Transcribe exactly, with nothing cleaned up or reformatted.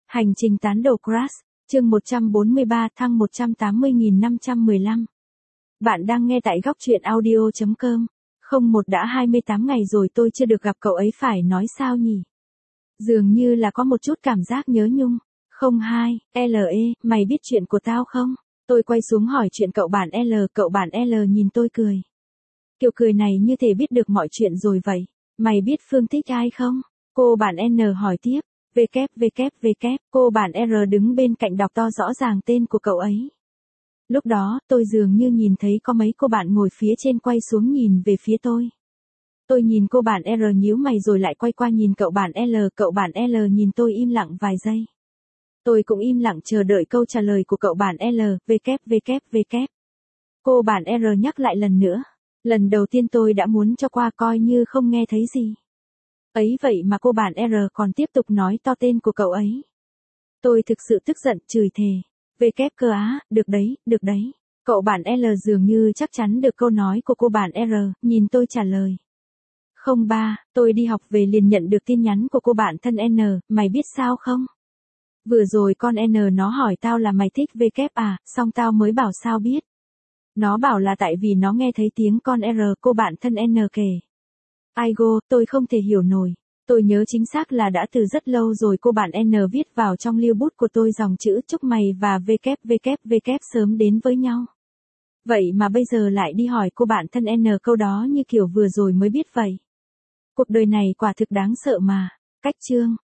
Hành trình tán đồ Crush, chương một trăm bốn mươi ba thăng một trăm tám mươi nghìn năm trăm mười lăm. Bạn đang nghe tại góc truyện audio chấm com. Không một đã hai mươi tám ngày rồi tôi chưa được gặp cậu ấy, phải nói sao nhỉ? Dường như là có một chút cảm giác nhớ nhung. Không hai, lờ e, mày biết chuyện của tao không? Tôi quay xuống hỏi chuyện cậu bạn L, cậu bạn L nhìn tôi cười. Kiểu cười này như thể biết được mọi chuyện rồi vậy. Mày biết Phương thích ai không? Cô bạn N hỏi tiếp. vê kép vê kép vê kép, cô bạn R đứng bên cạnh đọc to rõ ràng tên của cậu ấy. Lúc đó, tôi dường như nhìn thấy có mấy cô bạn ngồi phía trên quay xuống nhìn về phía tôi. Tôi nhìn cô bạn R nhíu mày rồi lại quay qua nhìn cậu bạn L, cậu bạn L nhìn tôi im lặng vài giây. Tôi cũng im lặng chờ đợi câu trả lời của cậu bạn L, vê kép vê kép vê kép. Cô bạn R nhắc lại lần nữa. Lần đầu tiên tôi đã muốn cho qua coi như không nghe thấy gì. Ấy vậy mà cô bạn R còn tiếp tục nói to tên của cậu ấy. Tôi thực sự tức giận, chửi thề. Về kép cơ á, được đấy, được đấy. Cậu bạn L dường như chắc chắn được câu nói của cô bạn R, nhìn tôi trả lời. Không ba, tôi đi học về liền nhận được tin nhắn của cô bạn thân N, mày biết sao không? Vừa rồi con N nó hỏi tao là mày thích V kép à, xong tao mới bảo sao biết. Nó bảo là tại vì nó nghe thấy tiếng con R, cô bạn thân N kể. Aigo, tôi không thể hiểu nổi. Tôi nhớ chính xác là đã từ rất lâu rồi cô bạn N viết vào trong lưu bút của tôi dòng chữ chúc mày và vê kép vê kép vê kép sớm đến với nhau. Vậy mà bây giờ lại đi hỏi cô bạn thân N câu đó như kiểu vừa rồi mới biết vậy. Cuộc đời này quả thực đáng sợ mà. Cách chương.